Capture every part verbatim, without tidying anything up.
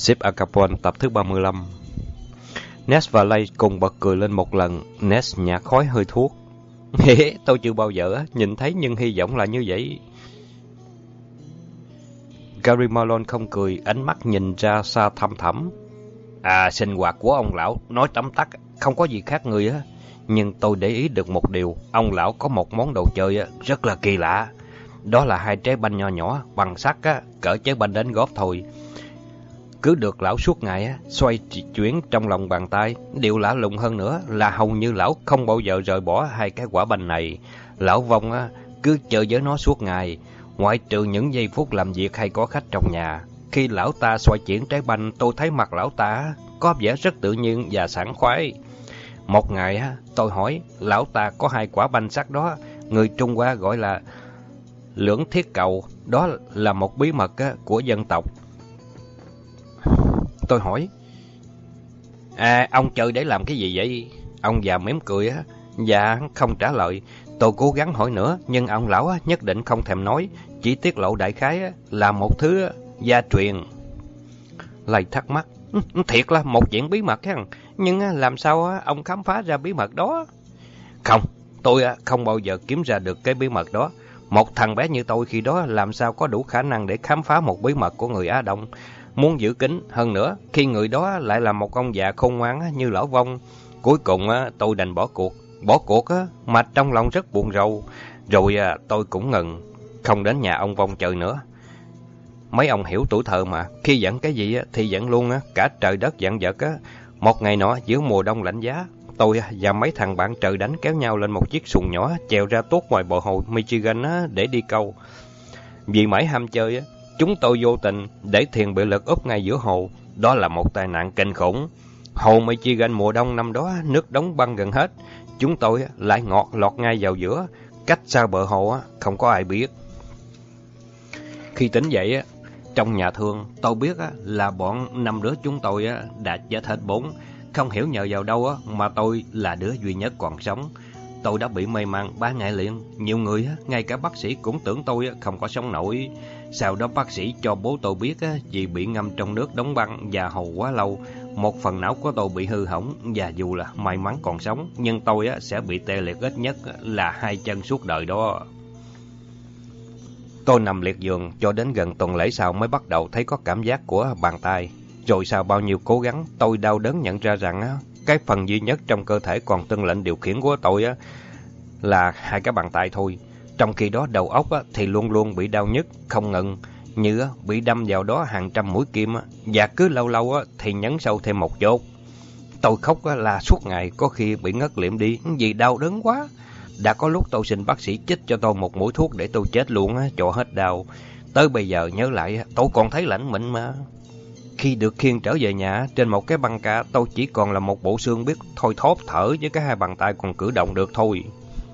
Ship Acapone tập thứ ba mươi lăm. Ness và Lay cùng bật cười lên một lần. Ness nhả khói hơi thuốc. Tôi chưa bao giờ nhìn thấy nhưng hy vọng là như vậy. Gary Malone không cười, ánh mắt nhìn ra xa thăm thẳm. À, sinh hoạt của ông lão, nói tóm tắt, không có gì khác người á. Nhưng tôi để ý được một điều, ông lão có một món đồ chơi rất là kỳ lạ. Đó là hai trái banh nho nhỏ, bằng sắt á, cỡ trái banh đánh góp thôi. Cứ được lão suốt ngày á, xoay chuyển trong lòng bàn tay. Điều lạ lùng hơn nữa là hầu như lão không bao giờ rời bỏ hai cái quả banh này. Lão Vong á, cứ chơi với nó suốt ngày, ngoại trừ những giây phút làm việc hay có khách trong nhà. Khi lão ta xoay chuyển trái banh, tôi thấy mặt lão ta có vẻ rất tự nhiên và sảng khoái. Một ngày á, tôi hỏi, lão ta có hai quả banh sắt đó, người Trung Hoa gọi là lưỡng thiết cầu, đó là một bí mật á, của dân tộc. Tôi hỏi, à, ông chơi để làm cái gì vậy? Ông già mỉm cười á, dạ không trả lời. Tôi cố gắng hỏi nữa, nhưng ông lão á, nhất định không thèm nói, chỉ tiết lộ đại khái á, là một thứ á, gia truyền. Lầy thắc mắc, thiệt là một chuyện bí mật ha, nhưng á, làm sao á, ông khám phá ra bí mật đó? Không, tôi á, không bao giờ kiếm ra được cái bí mật đó. Một thằng bé như tôi khi đó làm sao có đủ khả năng để khám phá một bí mật của người Á Đông. Muốn giữ kín hơn nữa, khi người đó lại là một ông già khôn ngoan như lão Vong. Cuối cùng tôi đành bỏ cuộc. Bỏ cuộc á, mà trong lòng rất buồn rầu. Rồi tôi cũng ngừng, không đến nhà ông Vong chơi nữa. Mấy ông hiểu tuổi thơ mà, khi giận cái gì thì giận luôn á, cả trời đất giận vật á. Một ngày nọ giữa mùa đông lạnh giá, tôi và mấy thằng bạn trời đánh kéo nhau lên một chiếc xuồng nhỏ chèo ra tuốt ngoài bờ hồ Michigan á, để đi câu. Vì mãi ham chơi á, chúng tôi vô tình để thuyền bị lật úp ngay giữa hồ. Đó là một tai nạn kinh khủng. Hồ Michigan mùa đông năm đó nước đóng băng gần hết. Chúng tôi lại ngọt lọt ngay vào giữa, cách xa bờ hồ không có ai biết. Khi tỉnh dậy trong nhà thương, tôi biết là bọn năm đứa chúng tôi đã chết hết bốn. Không hiểu nhờ vào đâu mà tôi là đứa duy nhất còn sống. Tôi đã bị mê man ba ngày liền. Nhiều người, ngay cả bác sĩ cũng tưởng tôi không có sống nổi. Sau đó bác sĩ cho bố tôi biết vì bị ngâm trong nước đóng băng và hồ quá lâu, một phần não của tôi bị hư hỏng. Và dù là may mắn còn sống, nhưng tôi sẽ bị tê liệt ít nhất là hai chân suốt đời đó. Tôi nằm liệt giường cho đến gần tuần lễ sau mới bắt đầu thấy có cảm giác của bàn tay. Rồi sau bao nhiêu cố gắng, tôi đau đớn nhận ra rằng cái phần duy nhất trong cơ thể còn tuân lệnh điều khiển của tôi là hai cái bàn tay thôi. Trong khi đó đầu óc thì luôn luôn bị đau nhức, không ngừng, như bị đâm vào đó hàng trăm mũi kim. Và cứ lâu lâu thì nhấn sâu thêm một chốt. Tôi khóc là suốt ngày, có khi bị ngất liệm đi vì đau đớn quá. Đã có lúc tôi xin bác sĩ chích cho tôi một mũi thuốc để tôi chết luôn cho hết đau. Tới bây giờ nhớ lại tôi còn thấy lạnh mịn mà. Khi được khiêng trở về nhà, trên một cái băng ca, tôi chỉ còn là một bộ xương biết thôi thóp thở với cái hai bàn tay còn cử động được thôi.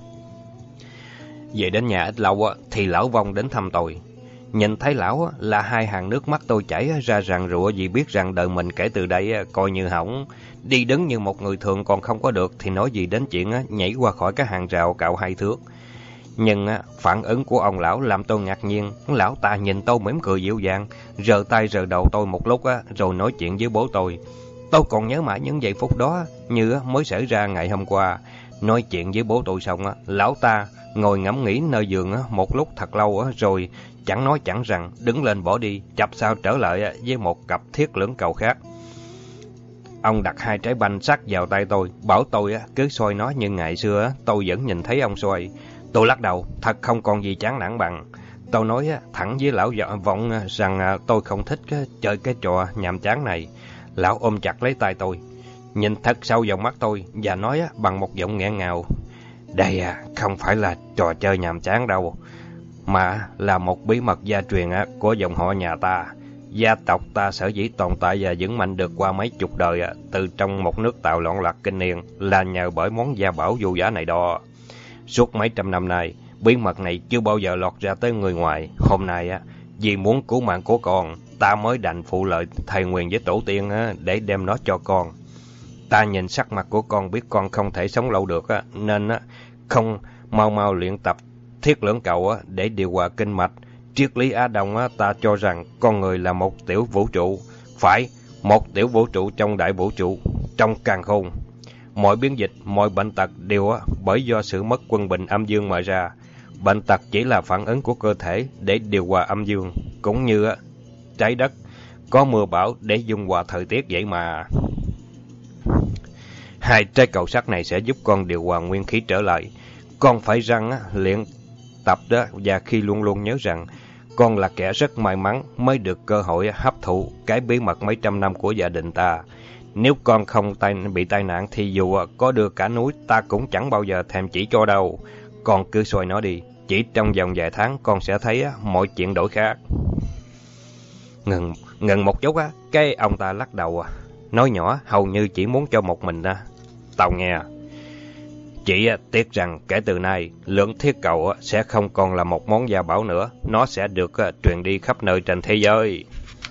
Về đến nhà ít lâu thì lão Vong đến thăm tôi. Nhìn thấy lão là hai hàng nước mắt tôi chảy ra ràn rụa vì biết rằng đời mình kể từ đây coi như hỏng. Đi đứng như một người thường còn không có được thì nói gì đến chuyện nhảy qua khỏi cái hàng rào cạo hai thước. Nhưng phản ứng của ông lão làm tôi ngạc nhiên. Lão ta nhìn tôi mỉm cười dịu dàng, rờ tay rờ đầu tôi một lúc rồi nói chuyện với bố tôi. Tôi còn nhớ mãi những giây phút đó như mới xảy ra ngày hôm qua. Nói chuyện với bố tôi xong, lão ta ngồi ngẫm nghĩ nơi giường một lúc thật lâu rồi chẳng nói chẳng rằng đứng lên bỏ đi, chập sao trở lại với một cặp thiết lưỡng cầu khác. Ông đặt hai trái banh sắt vào tay tôi, bảo tôi cứ xoay nó như ngày xưa tôi vẫn nhìn thấy ông xoay. Tôi lắc đầu, thật không còn gì chán nản bằng. Tôi nói thẳng với lão Vong rằng tôi không thích chơi cái trò nhàm chán này. Lão ôm chặt lấy tay tôi, nhìn thật sâu vào mắt tôi và nói bằng một giọng nghẹn ngào: Đây không phải là trò chơi nhàm chán đâu, mà là một bí mật gia truyền của dòng họ nhà ta. Gia tộc ta sở dĩ tồn tại và vững mạnh được qua mấy chục đời từ trong một nước Tàu loạn lạc kinh niên là nhờ bởi món gia bảo vô giá này đó. Suốt mấy trăm năm nay, bí mật này chưa bao giờ lọt ra tới người ngoài. Hôm nay vì muốn cứu mạng của con, ta mới đành phụ lời thầy nguyền với tổ tiên để đem nó cho con. Ta nhìn sắc mặt của con biết con không thể sống lâu được, nên không mau mau luyện tập thiết lưỡng cầu để điều hòa kinh mạch. Triết lý Á Đông ta cho rằng con người là một tiểu vũ trụ, Phải, một tiểu vũ trụ trong đại vũ trụ, trong càn khôn. Mọi biến dịch, mọi bệnh tật đều bởi do sự mất quân bình âm dương mà ra. Bệnh tật chỉ là phản ứng của cơ thể để điều hòa âm dương, cũng như trái đất có mưa bão để dung hòa thời tiết vậy mà. Hai trái cầu sắt này sẽ giúp con điều hòa nguyên khí trở lại. Con phải răng luyện tập đó, và khi luôn luôn nhớ rằng con là kẻ rất may mắn mới được cơ hội hấp thụ cái bí mật mấy trăm năm của gia đình ta. Nếu con không tai, bị tai nạn thì dù có đưa cả núi ta cũng chẳng bao giờ thèm chỉ cho đâu. Con cứ xoay nó đi, chỉ trong vòng vài tháng con sẽ thấy mọi chuyện đổi khác. Ngừng, ngừng một chút á, cái ông ta lắc đầu nói nhỏ hầu như chỉ muốn cho một mình tao nghe. Chỉ tiếc rằng kể từ nay, lưỡng thiết cầu sẽ không còn là một món gia bảo nữa, nó sẽ được truyền đi khắp nơi trên thế giới.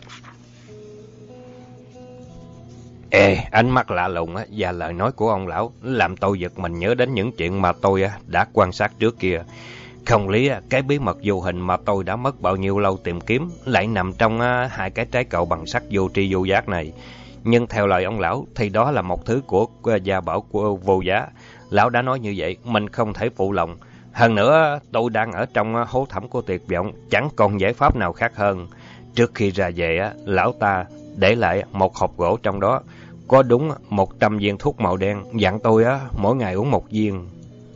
Ê, ánh mắt lạ lùng và lời nói của ông lão làm tôi giật mình nhớ đến những chuyện mà tôi đã quan sát trước kia. Không lý cái bí mật vô hình mà tôi đã mất bao nhiêu lâu tìm kiếm lại nằm trong hai cái trái cầu bằng sắt vô tri vô giác này. Nhưng theo lời ông lão thì đó là một thứ của gia bảo của vô giá. Lão đã nói như vậy, mình không thể phụ lòng. Hơn nữa, tôi đang ở trong hố thẳm của tuyệt vọng, chẳng còn giải pháp nào khác hơn. Trước khi ra về, lão ta để lại một hộp gỗ trong đó, có đúng một trăm viên thuốc màu đen, dặn tôi mỗi ngày uống một viên.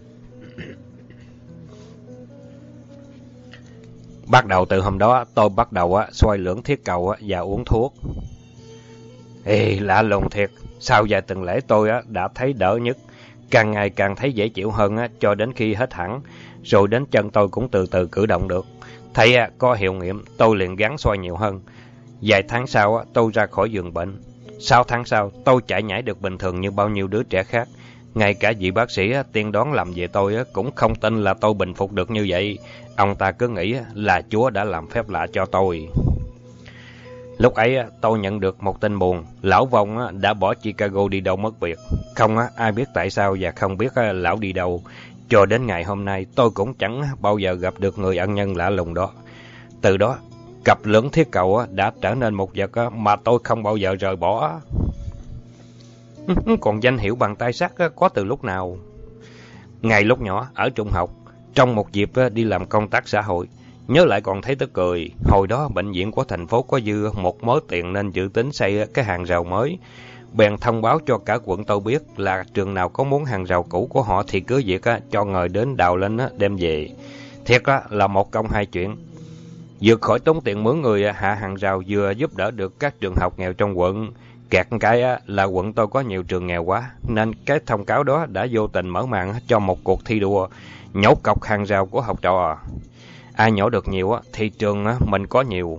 Bắt đầu từ hôm đó, tôi bắt đầu xoay lưỡng thiết cầu và uống thuốc. Ê, lạ lùng thiệt, sau vài tuần lễ tôi đã thấy đỡ nhất, càng ngày càng thấy dễ chịu hơn cho đến khi hết hẳn, rồi đến chân tôi cũng từ từ cử động được. Thấy có hiệu nghiệm, tôi liền gắng xoay nhiều hơn. Vài tháng sau, tôi ra khỏi giường bệnh. Sáu tháng sau, tôi chạy nhảy được bình thường như bao nhiêu đứa trẻ khác. Ngay cả vị bác sĩ tiên đoán làm về tôi cũng không tin là tôi bình phục được như vậy. Ông ta cứ nghĩ là Chúa đã làm phép lạ cho tôi. Lúc ấy tôi nhận được một tin buồn, lão Vong đã bỏ Chicago đi đâu mất biệt. Không ai biết tại sao và không biết lão đi đâu. Cho đến ngày hôm nay tôi cũng chẳng bao giờ gặp được người ân nhân lạ lùng đó. Từ đó, cặp lưỡng thiết cầu đã trở nên một vật mà tôi không bao giờ rời bỏ. Còn danh hiệu bằng tay sắt có từ lúc nào? Ngày lúc nhỏ ở trung học, trong một dịp đi làm công tác xã hội, nhớ lại còn thấy tức cười. Hồi đó bệnh viện của thành phố có dư một mớ tiền nên dự tính xây cái hàng rào mới. Bèn thông báo cho cả quận tôi biết là trường nào có muốn hàng rào cũ của họ thì cứ việc cho người đến đào lên đem về. Thiệt là một công hai chuyện. Vừa khỏi tốn tiền mướn người hạ hàng rào, vừa giúp đỡ được các trường học nghèo trong quận. Kẹt cái là quận tôi có nhiều trường nghèo quá, nên cái thông cáo đó đã vô tình mở màn cho một cuộc thi đua nhổ cọc hàng rào của học trò. Ai nhổ được nhiều thì trường mình có nhiều.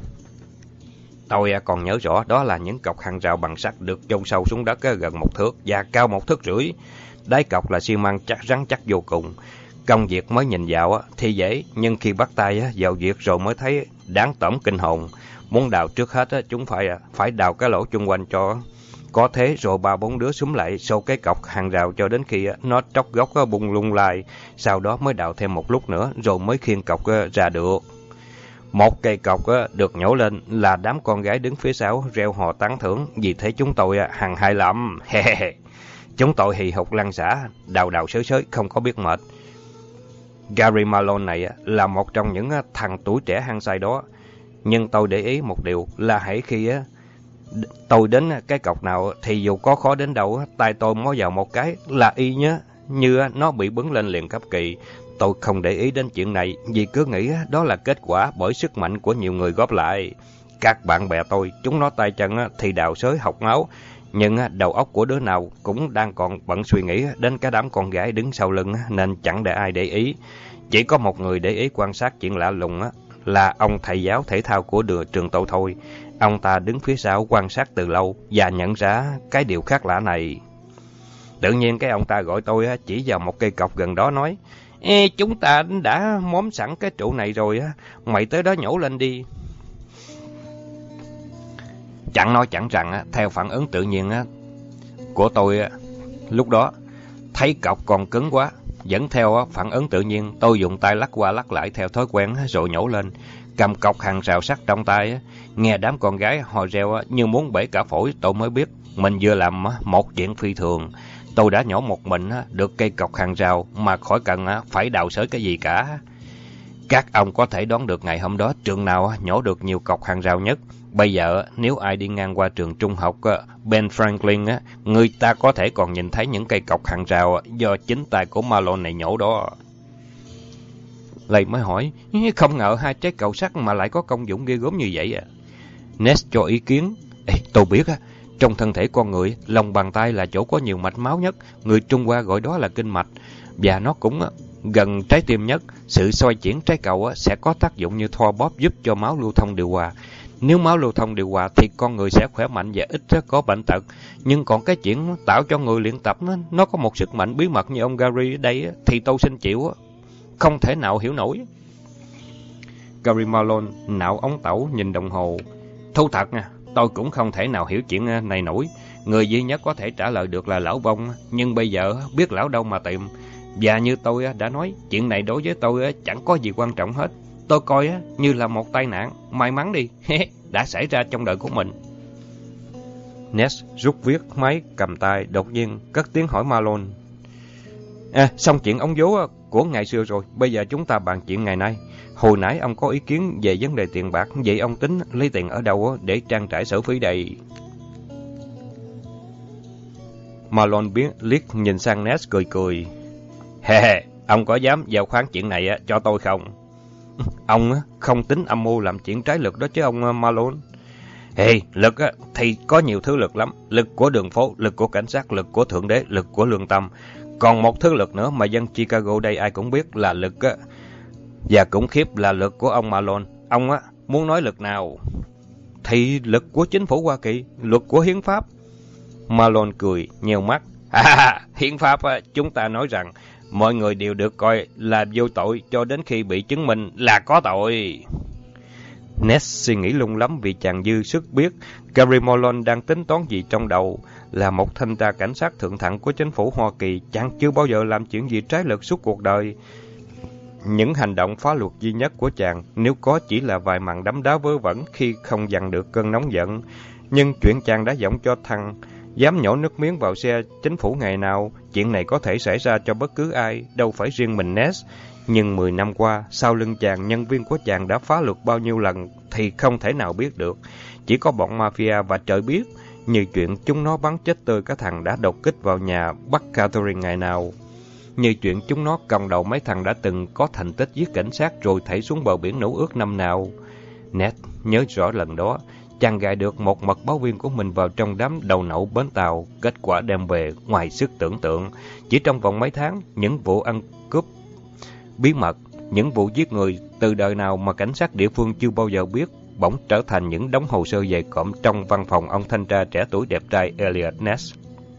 Tôi còn nhớ rõ đó là những cọc hàng rào bằng sắt được chôn sâu xuống đất gần một thước và cao một thước rưỡi. Đáy cọc là xi măng chắc rắn chắc vô cùng. Công việc mới nhìn vào thì dễ, nhưng khi bắt tay vào việc rồi mới thấy đáng tởm kinh hồn. Muốn đào trước hết chúng phải phải đào cái lỗ chung quanh cho có thế, rồi ba bốn đứa xúm lại xô cái cọc hàng rào cho đến khi nó tróc gốc bung lung lai. Sau đó mới đào thêm một lúc nữa rồi mới khiêng cọc ra được. Một cây cọc được nhổ lên là đám con gái đứng phía sau reo hò tán thưởng, vì thế chúng tôi hằng hai lắm. Chúng tôi hì hục lăn xả, đào đào sới sới không có biết mệt. Gary Malone này là một trong những thằng tuổi trẻ hăng say đó. Nhưng tôi để ý một điều là hãy khi tôi đến cái cọc nào thì dù có khó đến đâu, tay tôi mó vào một cái là y nhớ như nó bị bứng lên liền cấp kỳ. Tôi không để ý đến chuyện này vì cứ nghĩ đó là kết quả bởi sức mạnh của nhiều người góp lại. Các bạn bè tôi, chúng nó tay chân thì đào xới học máu, nhưng đầu óc của đứa nào cũng đang còn bận suy nghĩ đến cái đám con gái đứng sau lưng nên chẳng để ai để ý. Chỉ có một người để ý quan sát chuyện lạ lùng là ông thầy giáo thể thao của đường trường tôi thôi. Ông ta đứng phía sau quan sát từ lâu và nhận ra cái điều khác lạ này. Tự nhiên cái ông ta gọi tôi chỉ vào một cây cọc gần đó nói: Ê, chúng ta đã móm sẵn cái trụ này rồi, mày tới đó nhổ lên đi. Chẳng nói chẳng rằng, theo phản ứng tự nhiên của tôi lúc đó, thấy cọc còn cứng quá. Vẫn theo phản ứng tự nhiên, tôi dùng tay lắc qua lắc lại theo thói quen rồi nhổ lên. cầm cọc hàng rào sắt trong tay á. Nghe đám con gái họ reo á, như muốn bể cả phổi, tôi mới biết mình vừa làm một chuyện phi thường. Tôi đã nhổ một mình á, được cây cọc hàng rào mà khỏi cần á, phải đào xới cái gì cả. Các ông có thể đoán được ngày hôm đó trường nào á, nhổ được nhiều cọc hàng rào nhất. Bây giờ nếu ai đi ngang qua trường trung học Ben Franklin á, người ta có thể còn nhìn thấy những cây cọc hàng rào do chính tay của Malone này nhổ đó. Lầy mới hỏi, không ngờ hai trái cầu sắt mà lại có công dụng ghê gớm như vậy à? Ness cho ý kiến, Ê, tôi biết á, trong thân thể con người, lòng bàn tay là chỗ có nhiều mạch máu nhất, người Trung Hoa gọi đó là kinh mạch, và nó cũng gần trái tim nhất. Sự xoay chuyển trái cầu sẽ có tác dụng như thoa bóp giúp cho máu lưu thông điều hòa. Nếu máu lưu thông điều hòa thì con người sẽ khỏe mạnh và ít có bệnh tật. Nhưng còn cái chuyện tạo cho người luyện tập nó, nó có một sức mạnh bí mật như ông Gary ở đây thì tôi xin chịu, không thể nào hiểu nổi. Gary Malone nạo ống tẩu nhìn đồng hồ. Thú thật nha, tôi cũng không thể nào hiểu chuyện này nổi. Người duy nhất có thể trả lời được là lão Vong, nhưng bây giờ biết lão đâu mà tìm. Và như tôi đã nói, chuyện này đối với tôi chẳng có gì quan trọng hết. Tôi coi như là một tai nạn, may mắn đi, đã xảy ra trong đời của mình. Ness rút viết máy cầm tay, đột nhiên cất tiếng hỏi Malone. À, xong chuyện ống vố của ngày xưa rồi, bây giờ chúng ta bàn chuyện ngày nay. Hồi nãy ông có ý kiến về vấn đề tiền bạc, vậy ông tính lấy tiền ở đâu để trang trải sở phí đây? Malone biết liếc nhìn sang Ness cười cười. Hè hè, ông có dám giao khoán chuyện này cho tôi không? Ông không tính âm mưu làm chuyện trái luật đó chứ ông Malone. Hey, lực thì có nhiều thứ lực lắm. Lực của đường phố, lực của cảnh sát, lực của thượng đế, lực của lương tâm. Còn một thứ lực nữa mà dân Chicago đây ai cũng biết là lực và cũng khiếp là lực của ông Malone. Ông á muốn nói lực nào? Thì lực của chính phủ Hoa Kỳ, luật của hiến pháp. Malone cười nheo mắt. À, hiến pháp chúng ta nói rằng mọi người đều được coi là vô tội cho đến khi bị chứng minh là có tội. Ness suy nghĩ lung lắm vì chàng dư sức biết Gary Malone đang tính toán gì trong đầu. Là một thanh tra cảnh sát thượng thặng của chính phủ Hoa Kỳ, chàng chưa bao giờ làm chuyện gì trái luật suốt cuộc đời. Những hành động phá luật duy nhất của chàng, nếu có chỉ là vài màn đấm đá vớ vẩn khi không dằn được cơn nóng giận. Nhưng chuyện chàng đã giọng cho thằng dám nhổ nước miếng vào xe chính phủ ngày nào, chuyện này có thể xảy ra cho bất cứ ai, đâu phải riêng mình Ness. Nhưng mười năm qua, sau lưng chàng, nhân viên của chàng đã phá luật bao nhiêu lần thì không thể nào biết được. Chỉ có bọn mafia và trời biết, như chuyện chúng nó bắn chết tươi cái thằng đã đột kích vào nhà bắt Catherine ngày nào. Như chuyện chúng nó cầm đầu mấy thằng đã từng có thành tích giết cảnh sát rồi thảy xuống bờ biển nấu ước năm nào. Ned nhớ rõ lần đó, chàng gài được một mật báo viên của mình vào trong đám đầu nậu bến tàu. Kết quả đem về ngoài sức tưởng tượng. Chỉ trong vòng mấy tháng, những vụ ăn cướp bí mật, những vụ giết người từ đời nào mà cảnh sát địa phương chưa bao giờ biết, bỗng trở thành những đống hồ sơ dày cộm trong văn phòng ông thanh tra trẻ tuổi đẹp trai Elliot Ness.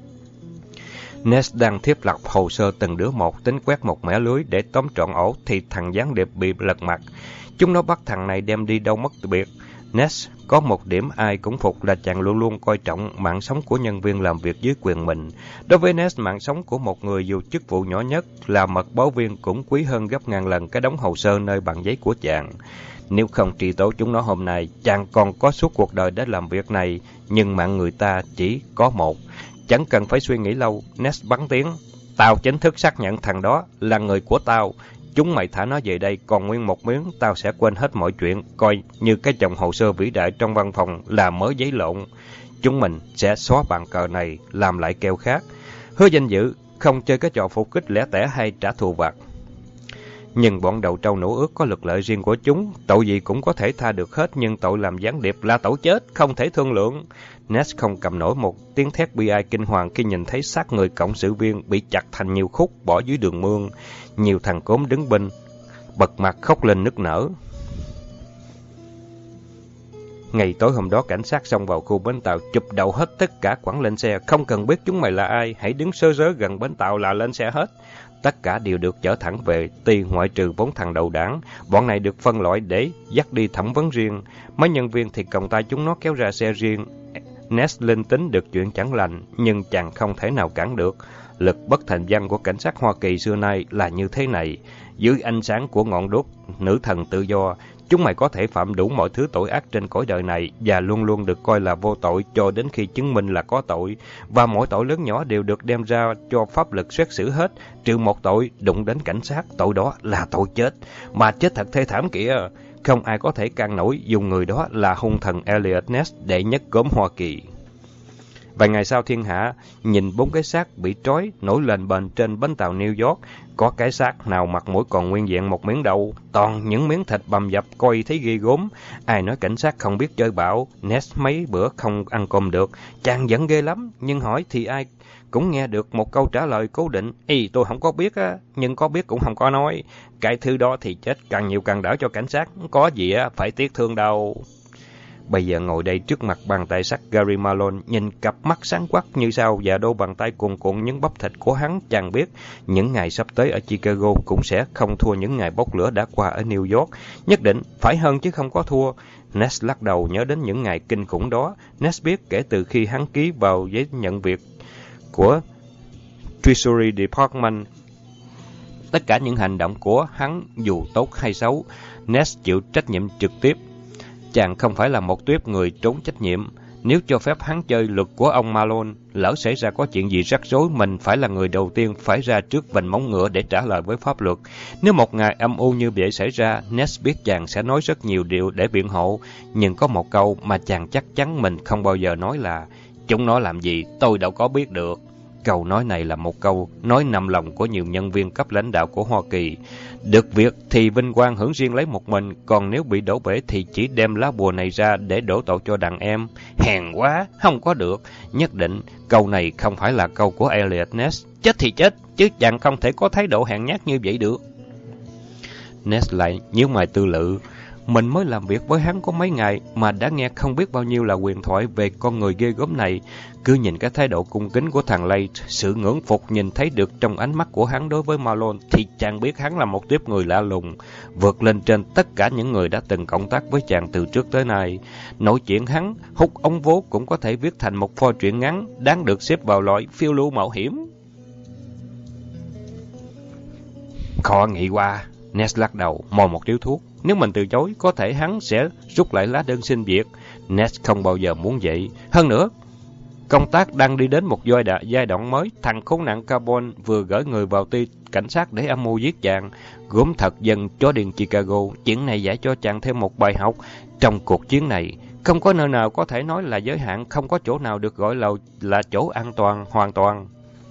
Ness đang thiết lập hồ sơ từng đứa một, tính quét một mẻ lưới để tóm trọn ổ thì thằng gián điệp bị lật mặt. Chúng nó bắt thằng này đem đi đâu mất biệt. Ness có một điểm ai cũng phục là chàng luôn luôn coi trọng mạng sống của nhân viên làm việc dưới quyền mình. Đối với Ness, mạng sống của một người dù chức vụ nhỏ nhất là mật báo viên cũng quý hơn gấp ngàn lần cái đống hồ sơ nơi bàn giấy của chàng. Nếu không truy tố chúng nó hôm nay, chàng còn có suốt cuộc đời để làm việc này, nhưng mạng người ta chỉ có một. Chẳng cần phải suy nghĩ lâu, Ness bắn tiếng. Tao chính thức xác nhận thằng đó là người của tao. Chúng mày thả nó về đây, còn nguyên một miếng, tao sẽ quên hết mọi chuyện, coi như cái chồng hồ sơ vĩ đại trong văn phòng là mới giấy lộn. Chúng mình sẽ xóa bàn cờ này, làm lại kèo khác. Hứa danh dự, không chơi cái trò phục kích lẻ tẻ hay trả thù vặt. Nhưng bọn đầu trâu nổ ước có lực lợi riêng của chúng, tội gì cũng có thể tha được hết, nhưng tội làm gián điệp là tội chết, không thể thương lượng. Ness không cầm nổi một tiếng thét bi ai kinh hoàng khi nhìn thấy xác người cộng sự viên bị chặt thành nhiều khúc bỏ dưới đường mương. Nhiều thằng cốm đứng bên, bật mặt khóc lên nức nở. Ngày tối hôm đó, cảnh sát xông vào khu bến tàu, chụp đầu hết tất cả quẳng lên xe. Không cần biết chúng mày là ai, hãy đứng sơ rớ gần bến tàu là lên xe hết. Tất cả đều được chở thẳng về, tuy ngoại trừ bốn thằng đầu đảng. Bọn này được phân loại để dắt đi thẩm vấn riêng. Mấy nhân viên thì cầm tay chúng nó kéo ra xe riêng. Ness linh tính được chuyện chẳng lành, nhưng chàng không thể nào cản được. Lực bất thành văn của cảnh sát Hoa Kỳ xưa nay là như thế này. Dưới ánh sáng của ngọn đuốc nữ thần tự do, Chúng mày có thể phạm đủ mọi thứ tội ác trên cõi đời này và luôn luôn được coi là vô tội cho đến khi chứng minh là có tội. Và mỗi tội lớn nhỏ đều được đem ra cho pháp lực xét xử hết, trừ một tội đụng đến cảnh sát, tội đó là tội chết. Mà chết thật thê thảm kìa. Không ai có thể can nổi dùng người đó là hung thần Eliot Ness, đệ nhất gốm Hoa Kỳ. Vài ngày sau, thiên hạ nhìn bốn cái xác bị trói nổi lên bền trên bến tàu New York. Có cái xác nào mặt mũi còn nguyên vẹn một miếng đâu, toàn những miếng thịt bầm dập coi thấy ghê gớm. Ai nói cảnh sát không biết chơi bão, Ness mấy bữa không ăn cơm được, chàng vẫn ghê lắm. Nhưng hỏi thì ai cũng nghe được một câu trả lời cố định: "Ý, tôi không có biết á, nhưng có biết cũng không có nói. Cái thứ đó thì chết càng nhiều càng đỡ cho cảnh sát, có gì á phải tiếc thương đâu." Bây giờ ngồi đây trước mặt bàn tay sắt Gary Malone, nhìn cặp mắt sáng quắc như sao và đôi bàn tay cuồn cuộn những bắp thịt của hắn, chàng biết những ngày sắp tới ở Chicago cũng sẽ không thua những ngày bốc lửa đã qua ở New York. Nhất định phải hơn chứ không có thua. Ness lắc đầu nhớ đến những ngày kinh khủng đó. Ness biết kể từ khi hắn ký vào giấy nhận việc của Treasury Department, tất cả những hành động của hắn dù tốt hay xấu, Ness chịu trách nhiệm trực tiếp. Chàng không phải là một tuýp người trốn trách nhiệm. Nếu cho phép hắn chơi luật của ông Malone, lỡ xảy ra có chuyện gì rắc rối, mình phải là người đầu tiên phải ra trước vành móng ngựa để trả lời với pháp luật. Nếu một ngày âm u như vậy xảy ra, Ness biết chàng sẽ nói rất nhiều điều để biện hộ, nhưng có một câu mà chàng chắc chắn mình không bao giờ nói là: "Chúng nó làm gì, tôi đâu có biết được." Câu nói này là một câu nói nằm lòng của nhiều nhân viên cấp lãnh đạo của Hoa Kỳ. Được việc thì vinh quang hưởng riêng lấy một mình, còn nếu bị đổ bể thì chỉ đem lá bùa này ra để đổ tội cho đàn em. Hèn quá, không có được. Nhất định câu này không phải là câu của Eliot Ness. Chết thì chết, chứ chàng không thể có thái độ hèn nhát như vậy được. Ness lại nhíu mày tư lự. Mình mới làm việc với hắn có mấy ngày mà đã nghe không biết bao nhiêu là huyền thoại về con người ghê gớm này. Cứ nhìn cái thái độ cung kính của thằng Lay, sự ngưỡng phục nhìn thấy được trong ánh mắt của hắn đối với Malone, thì chàng biết hắn là một tiếp người lạ lùng, vượt lên trên tất cả những người đã từng cộng tác với chàng từ trước tới nay. Nội chuyện hắn hút ống vố cũng có thể viết thành một pho truyện ngắn, đáng được xếp vào loại phiêu lưu mạo hiểm. Khó nghĩ qua. Ness lắc đầu, mò một điếu thuốc. Nếu mình từ chối, có thể hắn sẽ rút lại lá đơn xin việc. Ness không bao giờ muốn vậy. Hơn nữa, công tác đang đi đến một giai đoạn, giai đoạn mới. Thằng khốn nạn Carbon vừa gửi người vào ty cảnh sát để âm mưu giết chàng. Gốm thật dân chó điên Chicago. Chuyện này dạy cho chàng thêm một bài học. Trong cuộc chiến này, không có nơi nào có thể nói là giới hạn, không có chỗ nào được gọi là, là chỗ an toàn, hoàn toàn.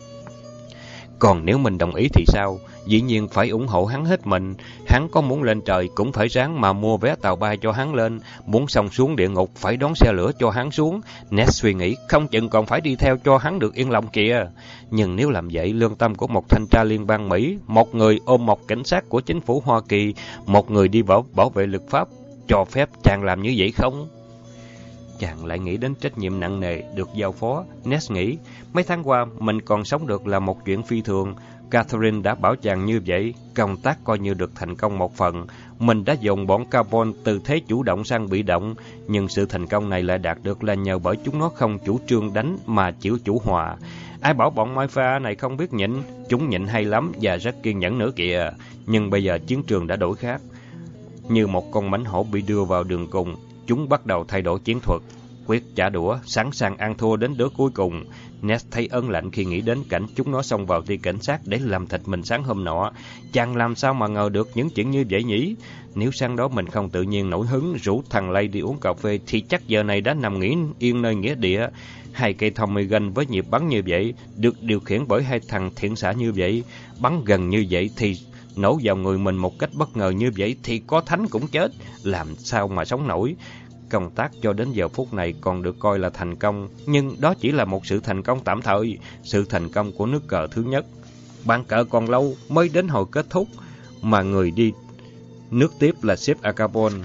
Còn nếu mình đồng ý thì sao? Dĩ nhiên phải ủng hộ hắn hết mình. Hắn có muốn lên trời cũng phải ráng mà mua vé tàu bay cho hắn lên. Muốn xong xuống địa ngục phải đón xe lửa cho hắn xuống. Ness suy nghĩ không chừng còn phải đi theo cho hắn được yên lòng kìa. Nhưng nếu làm vậy, lương tâm của một thanh tra liên bang Mỹ, một người ôm một cảnh sát của chính phủ Hoa Kỳ, một người đi bảo, bảo vệ luật pháp, cho phép chàng làm như vậy không? Chàng lại nghĩ đến trách nhiệm nặng nề được giao phó. Ness nghĩ, mấy tháng qua mình còn sống được là một chuyện phi thường. Catherine đã bảo chàng như vậy, công tác coi như được thành công một phần. Mình đã dồn bọn Carbon từ thế chủ động sang bị động, nhưng sự thành công này lại đạt được là nhờ bởi chúng nó không chủ trương đánh mà chịu chủ hòa. Ai bảo bọn Mafia này không biết nhịn, chúng nhịn hay lắm và rất kiên nhẫn nữa kìa. Nhưng bây giờ chiến trường đã đổi khác. Như một con mãnh hổ bị đưa vào đường cùng, chúng bắt đầu thay đổi chiến thuật, quyết trả đũa, sẵn sàng ăn thua đến đứa cuối cùng. Ness thấy ớn lạnh khi nghĩ đến cảnh chúng nó xông vào ty cảnh sát để làm thịt mình sáng hôm nọ. Chàng làm sao mà ngờ được những chuyện như vậy nhỉ? Nếu sáng đó mình không tự nhiên nổi hứng rủ thằng Lay đi uống cà phê thì chắc giờ này đã nằm nghỉ yên nơi nghĩa địa. Hai cây Tommy gun với nhịp bắn như vậy, được điều khiển bởi hai thằng thiện xạ như vậy, bắn gần như vậy thì nổ vào người mình một cách bất ngờ như vậy thì có thánh cũng chết, làm sao mà sống nổi. Công tác cho đến giờ phút này còn được coi là thành công, nhưng đó chỉ là một sự thành công tạm thời, sự thành công của nước cờ thứ nhất. Bàn cờ còn lâu mới đến hồi kết thúc, mà người đi nước tiếp là Chief Acapon.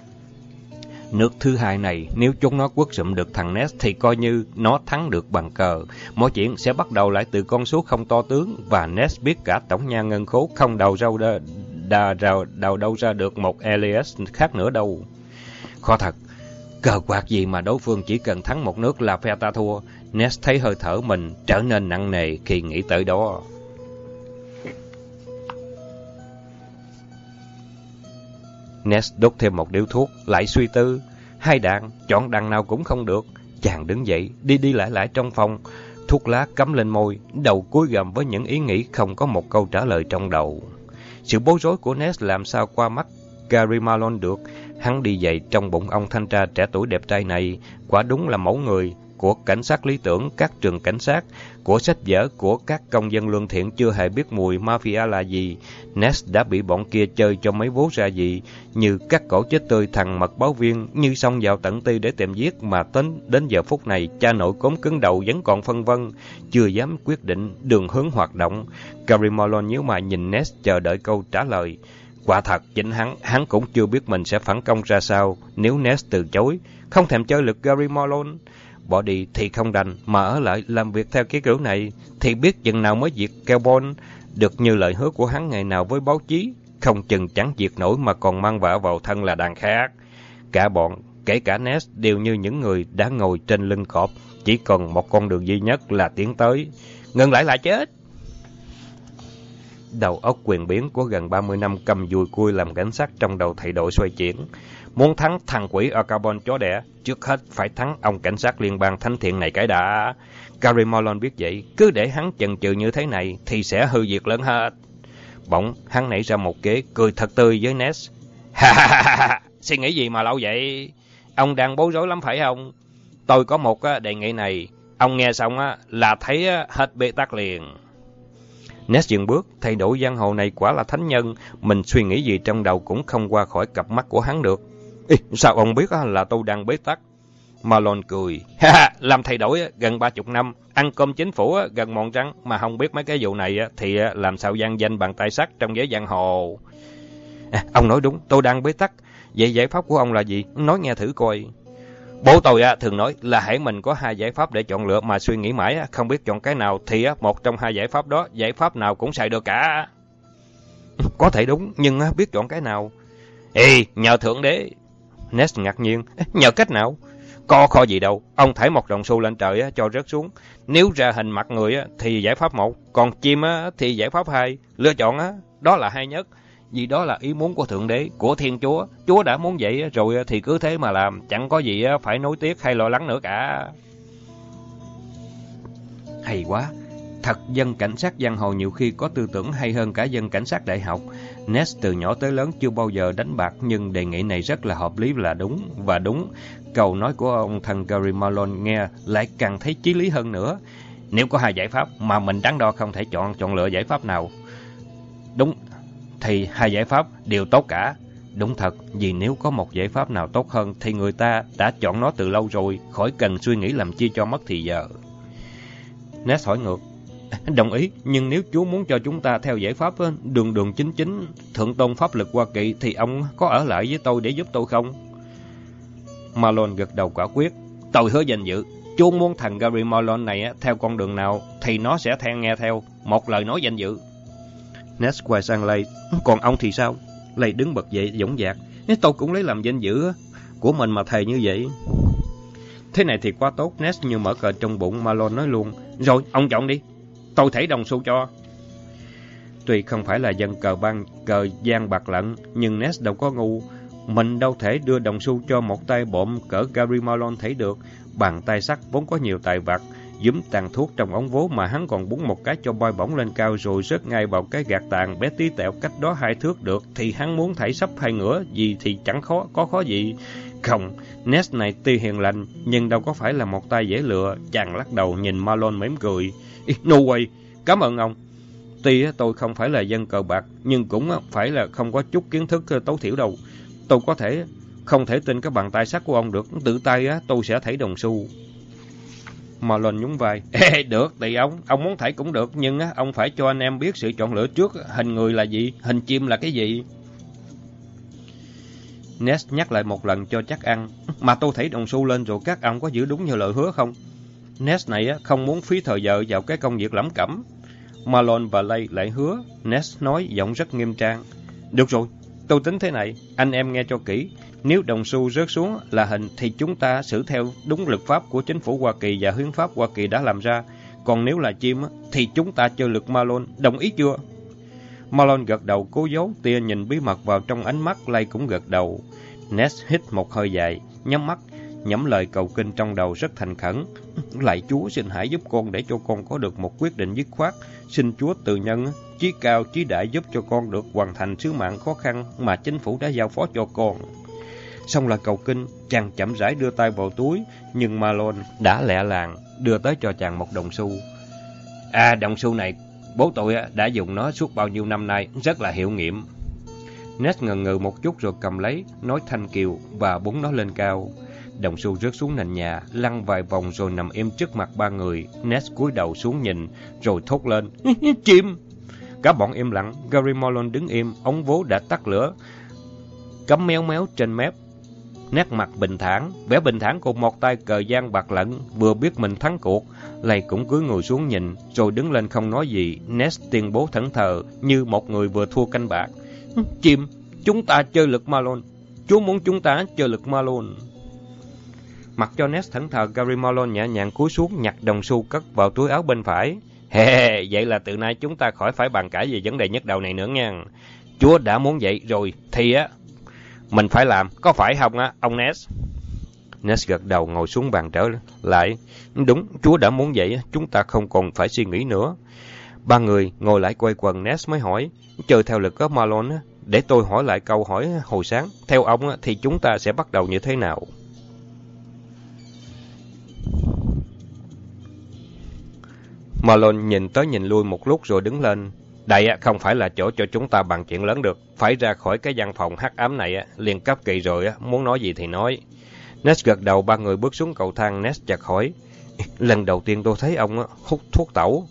Nước thứ hai này, nếu chúng nó quất sụm được thằng Ness thì coi như nó thắng được bàn cờ. Mọi chuyện sẽ bắt đầu lại từ con số không to tướng, và Ness biết cả tổng nha ngân khố không đầu rau đa, đà, đào, đào đâu ra được một Elias khác nữa đâu. Khó thật, cờ quạt gì mà đối phương chỉ cần thắng một nước là phe ta thua. Ness thấy hơi thở mình trở nên nặng nề khi nghĩ tới đó. Ness đốt thêm một điếu thuốc, lại suy tư. Hai đạn, chọn đạn nào cũng không được. Chàng đứng dậy, đi đi lại lại trong phòng. Thuốc lá cắm lên môi, đầu cúi gằm với những ý nghĩ không có một câu trả lời trong đầu. Sự bối rối của Ness làm sao qua mắt Gary Malone được. Hắn đi dậy trong bụng ông thanh tra trẻ tuổi đẹp trai này. Quả đúng là mẫu người của cảnh sát lý tưởng, các trường cảnh sát, của sách vở, của các công dân lương thiện chưa hề biết mùi mafia là gì. Ness đã bị bọn kia chơi cho mấy vố ra gì, như cắt cổ chết tươi thằng mật báo viên, như xông vào tận ti để tìm giết, mà tính đến giờ phút này, cha nội cốm cứng đầu vẫn còn phân vân, chưa dám quyết định đường hướng hoạt động. Gary Malone nhíu mày nhìn Ness chờ đợi câu trả lời. Quả thật, chính hắn, hắn cũng chưa biết mình sẽ phản công ra sao nếu Ness từ chối. Không thèm chơi lực Gary Malone. Bỏ đi thì không đành, mà ở lại làm việc theo cái kiểu này thì biết chừng nào mới diệt Carbon được như lời hứa của hắn ngày nào với báo chí. Không chừng chẳng diệt nổi mà còn mang vạ vào thân là đàn khác. Cả bọn, kể cả Ness, đều như những người đã ngồi trên lưng cọp, chỉ còn một con đường duy nhất là tiến tới. Ngừng lại là chết. Đầu óc quyền biến của gần ba mươi năm cầm dùi cui làm cảnh sát trong đầu thầy đội xoay chuyển. Muốn thắng thằng quỷ ở Carbon chó đẻ, trước hết phải thắng ông cảnh sát liên bang thánh thiện này cái đã. Gary Malone biết vậy, cứ để hắn chần chừ như thế này thì sẽ hư việc lớn hết. Bỗng hắn nảy ra một kế, cười thật tươi với Ness. Ha ha ha ha, suy nghĩ gì mà lâu vậy? Ông đang bối rối lắm phải không? Tôi có một đề nghị này, ông nghe xong là thấy hết bế tắc liền. Ness dừng bước, thay đổi giang hồ này quả là thánh nhân, mình suy nghĩ gì trong đầu cũng không qua khỏi cặp mắt của hắn được. Ê, sao ông biết là tôi đang bế tắc? Malone cười. Ha ha, làm thay đổi gần ba chục năm, ăn cơm chính phủ gần mòn trắng mà không biết mấy cái vụ này thì làm sao vang danh bằng tay sắt trong giới giang hồ. À, ông nói đúng, tôi đang bế tắc. Vậy giải pháp của ông là gì? Nói nghe thử coi. Bố tôi thường nói là hãy mình có hai giải pháp để chọn lựa mà suy nghĩ mãi không biết chọn cái nào thì một trong hai giải pháp đó, giải pháp nào cũng xài được cả. Có thể đúng, nhưng biết chọn cái nào? Ê, nhờ Thượng Đế. Ness ngạc nhiên. Nhờ cách nào? Có khó gì đâu. Ông thảy một đồng xu lên trời cho rớt xuống. Nếu ra hình mặt người thì giải pháp một, còn chim thì giải pháp hai. Lựa chọn đó là hay nhất. Vì đó là ý muốn của Thượng Đế, của Thiên Chúa. Chúa đã muốn vậy rồi thì cứ thế mà làm, chẳng có gì phải nối tiếc hay lo lắng nữa cả. Hay quá. Thật, dân cảnh sát giang hồ nhiều khi có tư tưởng hay hơn cả dân cảnh sát đại học. Ness từ nhỏ tới lớn chưa bao giờ đánh bạc, nhưng đề nghị này rất là hợp lý là đúng. Và đúng, câu nói của ông thần Gary Malone nghe lại càng thấy chí lý hơn nữa. Nếu có hai giải pháp mà mình đắn đo không thể chọn chọn lựa giải pháp nào, đúng, thì hai giải pháp đều tốt cả. Đúng thật, vì nếu có một giải pháp nào tốt hơn thì người ta đã chọn nó từ lâu rồi, khỏi cần suy nghĩ làm chi cho mất thì giờ. Ness hỏi ngược. Đồng ý, nhưng nếu Chúa muốn cho chúng ta theo giải pháp đường đường chính chính, thượng tôn pháp lực Hoa Kỳ, thì ông có ở lại với tôi để giúp tôi không? Malone gật đầu quả quyết. Tôi hứa danh dự, Chúa muốn thằng Gary Malone này theo con đường nào thì nó sẽ theo nghe theo, một lời nói danh dự. Ness quay sang Lay. Còn ông thì sao? Lay đứng bật dậy dõng dạc. Tôi cũng lấy làm danh dự của mình mà thề như vậy. Thế này thì quá tốt. Ness như mở cờ trong bụng. Malone nói luôn. Rồi, ông chọn đi. Tôi thảy đồng xu cho. Tuy không phải là dân cờ băng, cờ gian bạc lận, nhưng Ness đâu có ngu. Mình đâu thể đưa đồng xu cho một tay bộm cỡ Gary Malone thấy được. Bàn tay sắt vốn có nhiều tài vặt, dúm tàn thuốc trong ống vố mà hắn còn búng một cái cho boi bổng lên cao rồi rớt ngay vào cái gạt tàn bé tí tẹo cách đó hai thước được, thì hắn muốn thảy sắp hai ngửa gì thì chẳng khó có khó gì. Không, Ness này tuy hiền lành nhưng đâu có phải là một tay dễ lựa. Chàng lắc đầu nhìn Malone mỉm cười. No way, cảm ơn ông. Tuy tôi không phải là dân cờ bạc, nhưng cũng phải là không có chút kiến thức tối thiểu đâu. Tôi có thể không thể tin cái bàn tay sắt của ông được, tự tay tôi sẽ thảy đồng xu. Malone nhún vai. Ê, được, tùy ông, ông muốn thảy cũng được, nhưng ông phải cho anh em biết sự chọn lựa trước, hình người là gì, hình chim là cái gì. Ness nhắc lại một lần cho chắc ăn. Mà tôi thảy đồng xu lên rồi các ông có giữ đúng như lời hứa không? Ness này không muốn phí thời giờ vào cái công việc lẩm cẩm. Malone và Lay lại hứa. Ness nói giọng rất nghiêm trang. Được rồi, tôi tính thế này, anh em nghe cho kỹ. Nếu đồng xu rớt xuống là hình thì chúng ta xử theo đúng luật pháp của chính phủ Hoa Kỳ và hiến pháp Hoa Kỳ đã làm ra. Còn nếu là chim thì chúng ta chơi luật Malone, đồng ý chưa? Malone gật đầu cố giấu tia nhìn bí mật vào trong ánh mắt, Lay cũng gật đầu. Ness hít một hơi dài, nhắm mắt, nhẩm lời cầu kinh trong đầu rất thành khẩn. Lạy Chúa, xin hãy giúp con để cho con có được một quyết định dứt khoát. Xin Chúa từ nhân, chí cao, chí đại giúp cho con được hoàn thành sứ mạng khó khăn mà chính phủ đã giao phó cho con. Xong là cầu kinh, chàng chậm rãi đưa tay vào túi, nhưng Malone đã lẹ làng đưa tới cho chàng một đồng xu. À, đồng xu này, bố tôi đã dùng nó suốt bao nhiêu năm nay, rất là hiệu nghiệm. Ness ngần ngừ một chút rồi cầm lấy, nói thanh kiều và búng nó lên cao. Đồng xu rớt xuống nền nhà, lăn vài vòng rồi nằm im trước mặt ba người. Ness cúi đầu xuống nhìn, rồi thốt lên, chim! Cả bọn im lặng, Gary Malone đứng im, ống vố đã tắt lửa, cắm méo méo trên mép. Nét mặt bình thản, vẻ bình thản cùng một tay cờ giang bạc lẫn, vừa biết mình thắng cuộc. Lay cũng cúi người xuống nhìn, rồi đứng lên không nói gì. Ness tuyên bố thẫn thờ, như một người vừa thua canh bạc. Chim, chúng ta chơi lực Malone. Chúa muốn chúng ta chơi lực Malone. Mặc cho Ness thẫn thờ, Gary Malone nhẹ nhàng cúi xuống nhặt đồng xu cất vào túi áo bên phải. Hey, vậy là từ nay chúng ta khỏi phải bàn cãi về vấn đề nhức đầu này nữa nha. Chúa đã muốn vậy rồi, thì á, mình phải làm, có phải không á, ông Ness? Ness gật đầu ngồi xuống bàn trở lại. Đúng, Chúa đã muốn vậy, chúng ta không còn phải suy nghĩ nữa. Ba người ngồi lại quay quần, Ness mới hỏi, chơi theo lực á Malone, để tôi hỏi lại câu hỏi hồi sáng. Theo ông thì chúng ta sẽ bắt đầu như thế nào? Malone nhìn tới nhìn lui một lúc rồi đứng lên. Đây không phải là chỗ cho chúng ta bàn chuyện lớn được. Phải ra khỏi cái văn phòng hắc ám này, liền cấp kỳ rồi, muốn nói gì thì nói. Ness gật đầu, ba người bước xuống cầu thang. Ness chợt hỏi, lần đầu tiên tôi thấy ông hút thuốc tẩu.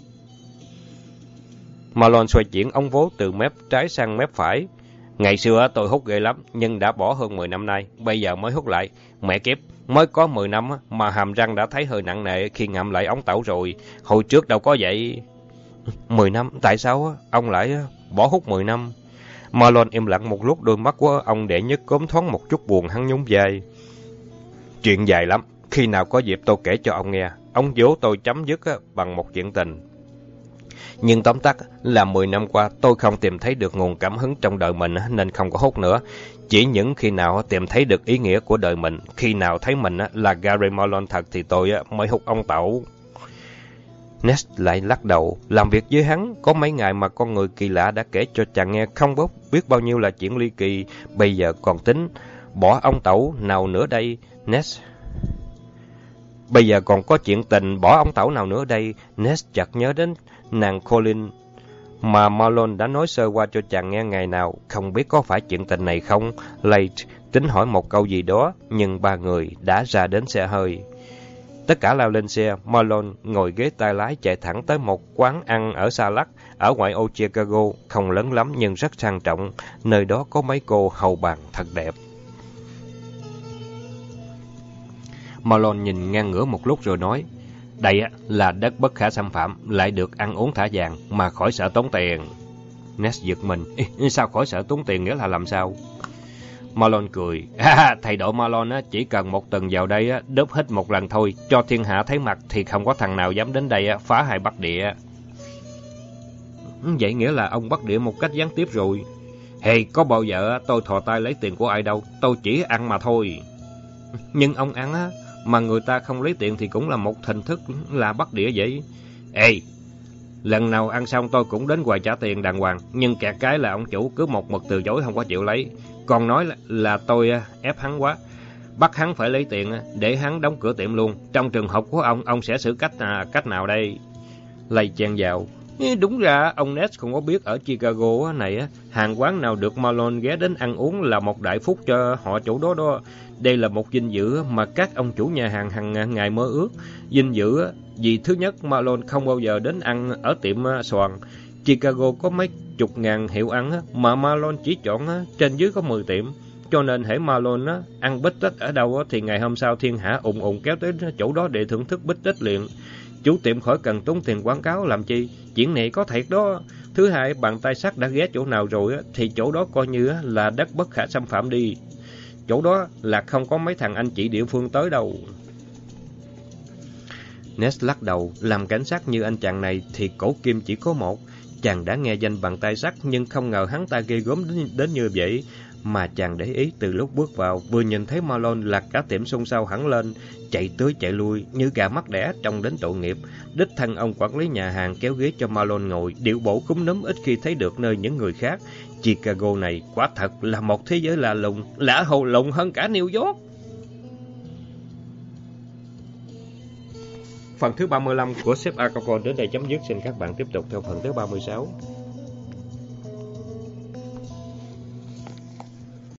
Malone xoay chuyển ống vố từ mép trái sang mép phải. Ngày xưa tôi hút ghê lắm, nhưng đã bỏ hơn mười năm nay, bây giờ mới hút lại. Mẹ kiếp, mới có mười năm mà hàm răng đã thấy hơi nặng nề khi ngậm lại ống tẩu rồi. Hồi trước đâu có vậy. Mười năm? Tại sao ông lại bỏ hút mười năm? Malone im lặng một lúc, đôi mắt của ông đệ nhất cốm thoáng một chút buồn, hắn nhún vai. Chuyện dài lắm, khi nào có dịp tôi kể cho ông nghe. Ông dỗ tôi chấm dứt bằng một chuyện tình. Nhưng tóm tắt là mười năm qua tôi không tìm thấy được nguồn cảm hứng trong đời mình nên không có hút nữa. Chỉ những khi nào tìm thấy được ý nghĩa của đời mình, khi nào thấy mình là Gary Malone thật thì tôi mới hút ống tẩu. Ness lại lắc đầu. Làm việc với hắn có mấy ngày mà con người kỳ lạ đã kể cho chàng nghe không bốc biết bao nhiêu là chuyện ly kỳ. Bây giờ còn tính bỏ ống tẩu nào nữa đây, Ness? Bây giờ còn có chuyện tình bỏ ống tẩu nào nữa đây? Ness chợt nhớ đến nàng Colin mà Malone đã nói sơ qua cho chàng nghe ngày nào. Không biết có phải chuyện tình này không? Late tính hỏi một câu gì đó, nhưng ba người đã ra đến xe hơi. Tất cả lao lên xe, Malone ngồi ghế tay lái chạy thẳng tới một quán ăn ở xa lắc, ở ngoại ô Chicago, không lớn lắm nhưng rất sang trọng. Nơi đó có mấy cô hầu bàn thật đẹp. Malone nhìn ngang ngửa một lúc rồi nói, đây là đất bất khả xâm phạm, lại được ăn uống thả vàng mà khỏi sợ tốn tiền. Ness giật mình, sao khỏi sợ tốn tiền nghĩa là làm sao? Malone cười, à, thầy đội Malone chỉ cần một tuần vào đây đớp hít một lần thôi, cho thiên hạ thấy mặt thì không có thằng nào dám đến đây phá hay bắt địa. Vậy nghĩa là ông bắt địa một cách gián tiếp rồi. Hey, có bao giờ tôi thò tay lấy tiền của ai đâu, tôi chỉ ăn mà thôi. Nhưng ông ăn á, mà người ta không lấy tiền thì cũng là một hình thức là bắt đĩa vậy. Ê, lần nào ăn xong tôi cũng đến quầy trả tiền đàng hoàng, nhưng kẹt cái là ông chủ cứ một mực từ chối không có chịu lấy. Còn nói là, là tôi ép hắn quá, bắt hắn phải lấy tiền để hắn đóng cửa tiệm luôn. Trong trường hợp của ông, ông sẽ xử cách à, cách nào đây? Lay chen vào. Đúng ra ông Ness không có biết ở Chicago này hàng quán nào được Malone ghé đến ăn uống là một đại phúc cho họ chủ đó đó. Đây là một vinh dự mà các ông chủ nhà hàng hàng ngày mơ ước. Vinh dự vì thứ nhất, Malone không bao giờ đến ăn ở tiệm xoàn. Chicago có mấy chục ngàn hiệu ăn mà Malone chỉ chọn trên dưới có mười tiệm. Cho nên hễ Malone ăn bít tết ở đâu thì ngày hôm sau thiên hạ ùn ùn kéo tới chỗ đó để thưởng thức bít tết liền. Chủ tiệm khỏi cần tốn tiền quảng cáo làm chi, chuyện này có thiệt đó. Thứ hai, bàn tay sắt đã ghé chỗ nào rồi thì chỗ đó coi như là đất bất khả xâm phạm đi. Chỗ đó là không có mấy thằng anh chị địa phương tới đâu. Ness lắc đầu, làm cảnh sát như anh chàng này thì cổ kim chỉ có một. Chàng đã nghe danh bằng tay sắt nhưng không ngờ hắn ta ghê gớm đến, đến như vậy. Mà chàng để ý từ lúc bước vào, vừa nhìn thấy Marlon là cả tiệm xôn xao hẳn lên, chạy tới chạy lui như gà mắc đẻ trông đến tội nghiệp. Đích thân ông quản lý nhà hàng kéo ghế cho Marlon ngồi, điệu bộ cúm núm ít khi thấy được nơi những người khác. Chicago này quả thật là một thế giới lạ lùng, lạ hồ lùng hơn cả New York. Phần thứ ba mươi lăm của sếp Acapulco đến đây chấm dứt. Xin các bạn tiếp tục theo phần thứ ba mươi sáu.